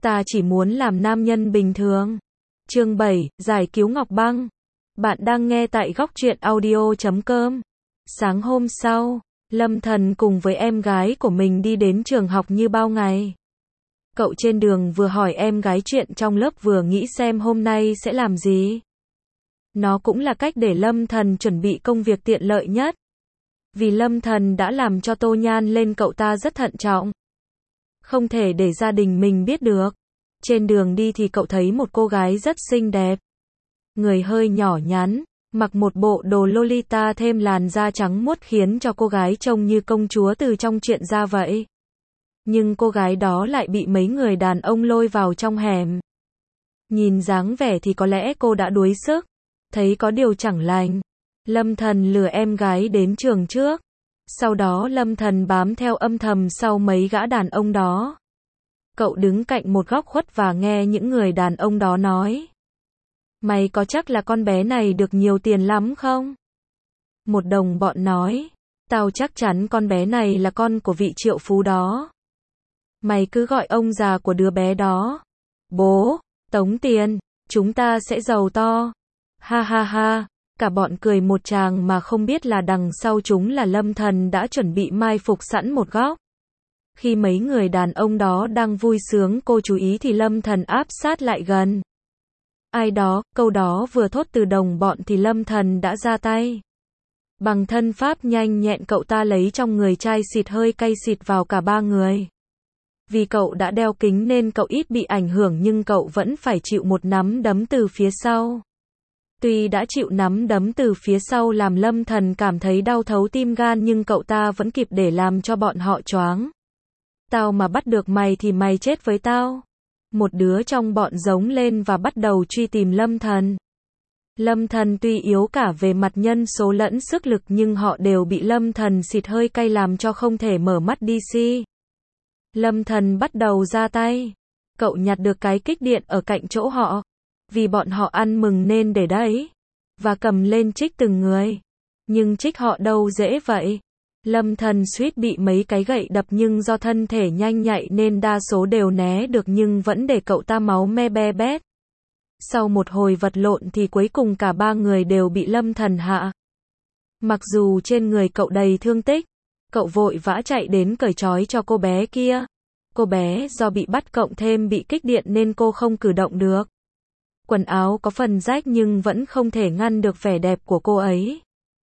Ta chỉ muốn làm nam nhân bình thường. Chương 7, giải cứu Ngọc Băng. Bạn đang nghe tại góc truyện audio.com. Sáng hôm sau, Lâm Thần cùng với em gái của mình đi đến trường học như bao ngày. Cậu trên đường vừa hỏi em gái chuyện trong lớp vừa nghĩ xem hôm nay sẽ làm gì. Nó cũng là cách để Lâm Thần chuẩn bị công việc tiện lợi nhất. Vì Lâm Thần đã làm cho Tô Nhan lên cậu ta rất thận trọng. Không thể để gia đình mình biết được. Trên đường đi thì cậu thấy một cô gái rất xinh đẹp. Người hơi nhỏ nhắn, mặc một bộ đồ Lolita thêm làn da trắng muốt khiến cho cô gái trông như công chúa từ trong truyện ra vậy. Nhưng cô gái đó lại bị mấy người đàn ông lôi vào trong hẻm. Nhìn dáng vẻ thì có lẽ cô đã đuối sức. Thấy có điều chẳng lành, Lâm Thần lừa em gái đến trường trước. Sau đó Lâm Thần bám theo âm thầm sau mấy gã đàn ông đó. Cậu đứng cạnh một góc khuất và nghe những người đàn ông đó nói. Mày có chắc là con bé này được nhiều tiền lắm không? Một đồng bọn nói. Tao chắc chắn con bé này là con của vị triệu phú đó. Mày cứ gọi ông già của đứa bé đó. Bố, tống tiền, chúng ta sẽ giàu to. Ha ha ha, cả bọn cười một tràng mà không biết là đằng sau chúng là Lâm Thần đã chuẩn bị mai phục sẵn một góc. Khi mấy người đàn ông đó đang vui sướng cô chú ý thì Lâm Thần áp sát lại gần. Ai đó, câu đó vừa thốt từ đồng bọn thì Lâm Thần đã ra tay. Bằng thân pháp nhanh nhẹn cậu ta lấy trong người chai xịt hơi cay xịt vào cả ba người. Vì cậu đã đeo kính nên cậu ít bị ảnh hưởng nhưng cậu vẫn phải chịu một nắm đấm từ phía sau. Tuy đã chịu nắm đấm từ phía sau làm Lâm Thần cảm thấy đau thấu tim gan nhưng cậu ta vẫn kịp để làm cho bọn họ choáng. Tao mà bắt được mày thì mày chết với tao. Một đứa trong bọn giống lên và bắt đầu truy tìm Lâm Thần. Lâm Thần tuy yếu cả về mặt nhân số lẫn sức lực nhưng họ đều bị Lâm Thần xịt hơi cay làm cho không thể mở mắt đi si. Lâm Thần bắt đầu ra tay. Cậu nhặt được cái kích điện ở cạnh chỗ họ. Vì bọn họ ăn mừng nên để đấy. Và cầm lên trích từng người. Nhưng trích họ đâu dễ vậy. Lâm Thần suýt bị mấy cái gậy đập nhưng do thân thể nhanh nhạy nên đa số đều né được nhưng vẫn để cậu ta máu me be bét. Sau một hồi vật lộn thì cuối cùng cả ba người đều bị Lâm Thần hạ. Mặc dù trên người cậu đầy thương tích, cậu vội vã chạy đến cởi trói cho cô bé kia. Cô bé do bị bắt cộng thêm bị kích điện nên cô không cử động được. Quần áo có phần rách nhưng vẫn không thể ngăn được vẻ đẹp của cô ấy.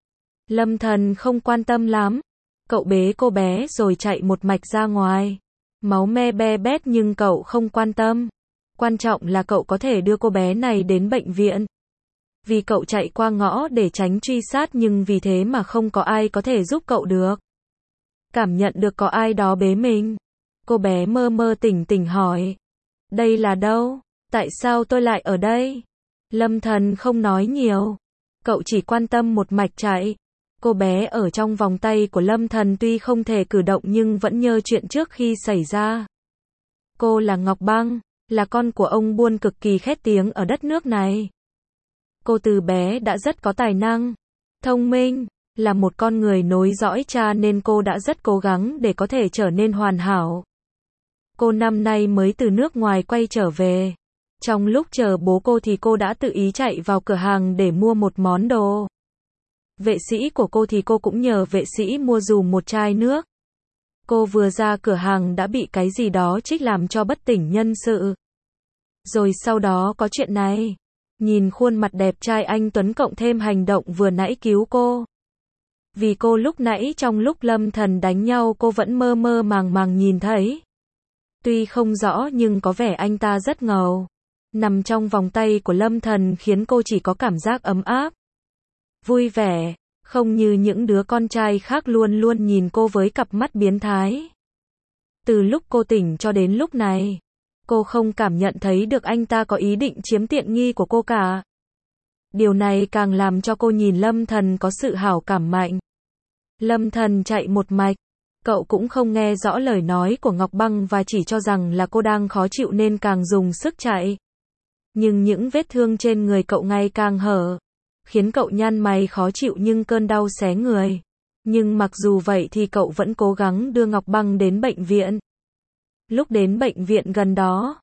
Lâm Thần không quan tâm lắm. Cậu bế cô bé rồi chạy một mạch ra ngoài. Máu me be bét nhưng cậu không quan tâm. Quan trọng là cậu có thể đưa cô bé này đến bệnh viện. Vì cậu chạy qua ngõ để tránh truy sát nhưng vì thế mà không có ai có thể giúp cậu được. Cảm nhận được có ai đó bế mình. Cô bé mơ mơ tỉnh tỉnh hỏi. Đây là đâu? Tại sao tôi lại ở đây? Lâm Thần không nói nhiều. Cậu chỉ quan tâm một mạch chạy. Cô bé ở trong vòng tay của Lâm Thần tuy không thể cử động nhưng vẫn nhớ chuyện trước khi xảy ra. Cô là Ngọc Băng, là con của ông buôn cực kỳ khét tiếng ở đất nước này. Cô từ bé đã rất có tài năng, thông minh, là một con người nối dõi cha nên cô đã rất cố gắng để có thể trở nên hoàn hảo. Cô năm nay mới từ nước ngoài quay trở về. Trong lúc chờ bố cô thì cô đã tự ý chạy vào cửa hàng để mua một món đồ. Vệ sĩ của cô thì cô cũng nhờ vệ sĩ mua dùm một chai nước. Cô vừa ra cửa hàng đã bị cái gì đó trích làm cho bất tỉnh nhân sự. Rồi sau đó có chuyện này. Nhìn khuôn mặt đẹp trai anh Tuấn cộng thêm hành động vừa nãy cứu cô. Vì cô lúc nãy trong lúc Lâm Thần đánh nhau cô vẫn mơ mơ màng màng nhìn thấy. Tuy không rõ nhưng có vẻ anh ta rất ngầu. Nằm trong vòng tay của Lâm Thần khiến cô chỉ có cảm giác ấm áp. Vui vẻ, không như những đứa con trai khác luôn luôn nhìn cô với cặp mắt biến thái. Từ lúc cô tỉnh cho đến lúc này, cô không cảm nhận thấy được anh ta có ý định chiếm tiện nghi của cô cả. Điều này càng làm cho cô nhìn Lâm Thần có sự hảo cảm mạnh. Lâm Thần chạy một mạch, cậu cũng không nghe rõ lời nói của Ngọc Băng và chỉ cho rằng là cô đang khó chịu nên càng dùng sức chạy. Nhưng những vết thương trên người cậu ngày càng hở, khiến cậu nhăn mày khó chịu nhưng cơn đau xé người. Nhưng mặc dù vậy thì cậu vẫn cố gắng đưa Ngọc Băng đến bệnh viện. Lúc đến bệnh viện gần đó,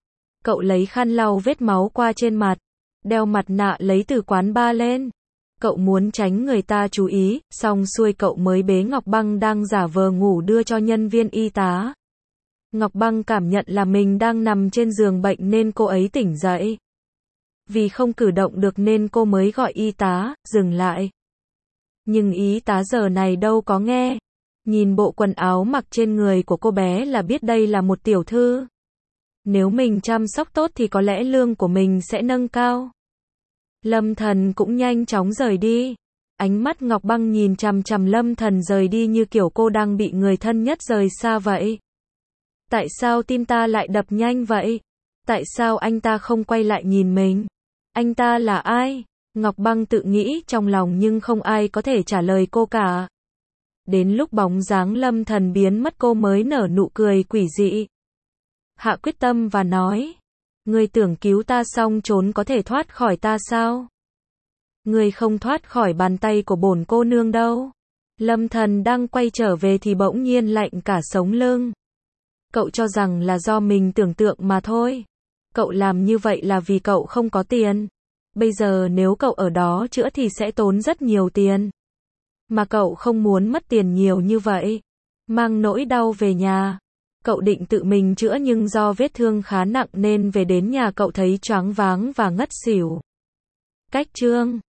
Cậu lấy khăn lau vết máu qua trên mặt, đeo mặt nạ lấy từ quán bar lên. Cậu muốn tránh người ta chú ý, xong xuôi cậu mới bế Ngọc Băng đang giả vờ ngủ đưa cho nhân viên y tá. Ngọc Băng cảm nhận là mình đang nằm trên giường bệnh nên cô ấy tỉnh dậy. Vì không cử động được nên cô mới gọi y tá, dừng lại. Nhưng y tá giờ này đâu có nghe. Nhìn bộ quần áo mặc trên người của cô bé là biết đây là một tiểu thư. Nếu mình chăm sóc tốt thì có lẽ lương của mình sẽ nâng cao. Lâm Thần cũng nhanh chóng rời đi. Ánh mắt Ngọc Băng nhìn chằm chằm Lâm Thần rời đi như kiểu cô đang bị người thân nhất rời xa vậy. Tại sao tim ta lại đập nhanh vậy? Tại sao anh ta không quay lại nhìn mình? Anh ta là ai? Ngọc Băng tự nghĩ trong lòng nhưng không ai có thể trả lời cô cả. Đến lúc bóng dáng Lâm Thần biến mất cô mới nở nụ cười quỷ dị. Hạ quyết tâm và nói. Ngươi tưởng cứu ta xong trốn có thể thoát khỏi ta sao? Ngươi không thoát khỏi bàn tay của bổn cô nương đâu. Lâm Thần đang quay trở về thì bỗng nhiên lạnh cả sống lưng. Cậu cho rằng là do mình tưởng tượng mà thôi. Cậu làm như vậy là vì cậu không có tiền. Bây giờ nếu cậu ở đó chữa thì sẽ tốn rất nhiều tiền. Mà cậu không muốn mất tiền nhiều như vậy. Mang nỗi đau về nhà. Cậu định tự mình chữa nhưng do vết thương khá nặng nên về đến nhà cậu thấy choáng váng và ngất xỉu. Cách chương